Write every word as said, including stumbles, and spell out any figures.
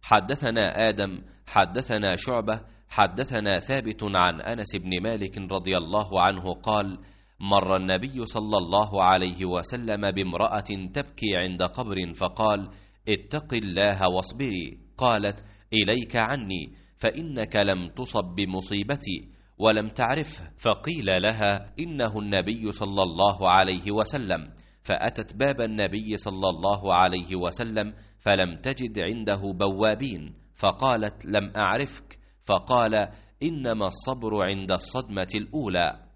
حدثنا آدم حدثنا شعبة حدثنا ثابت عن أنس بن مالك رضي الله عنه قال: مر النبي صلى الله عليه وسلم بامرأة تبكي عند قبر فقال: اتق الله واصبري. قالت: إليك عني، فإنك لم تصب بمصيبتي ولم تعرفه. فقيل لها: إنه النبي صلى الله عليه وسلم. فأتت باب النبي صلى الله عليه وسلم فلم تجد عنده بوابين، فقالت: لم أعرفك. فقال: إنما الصبر عند الصدمة الأولى.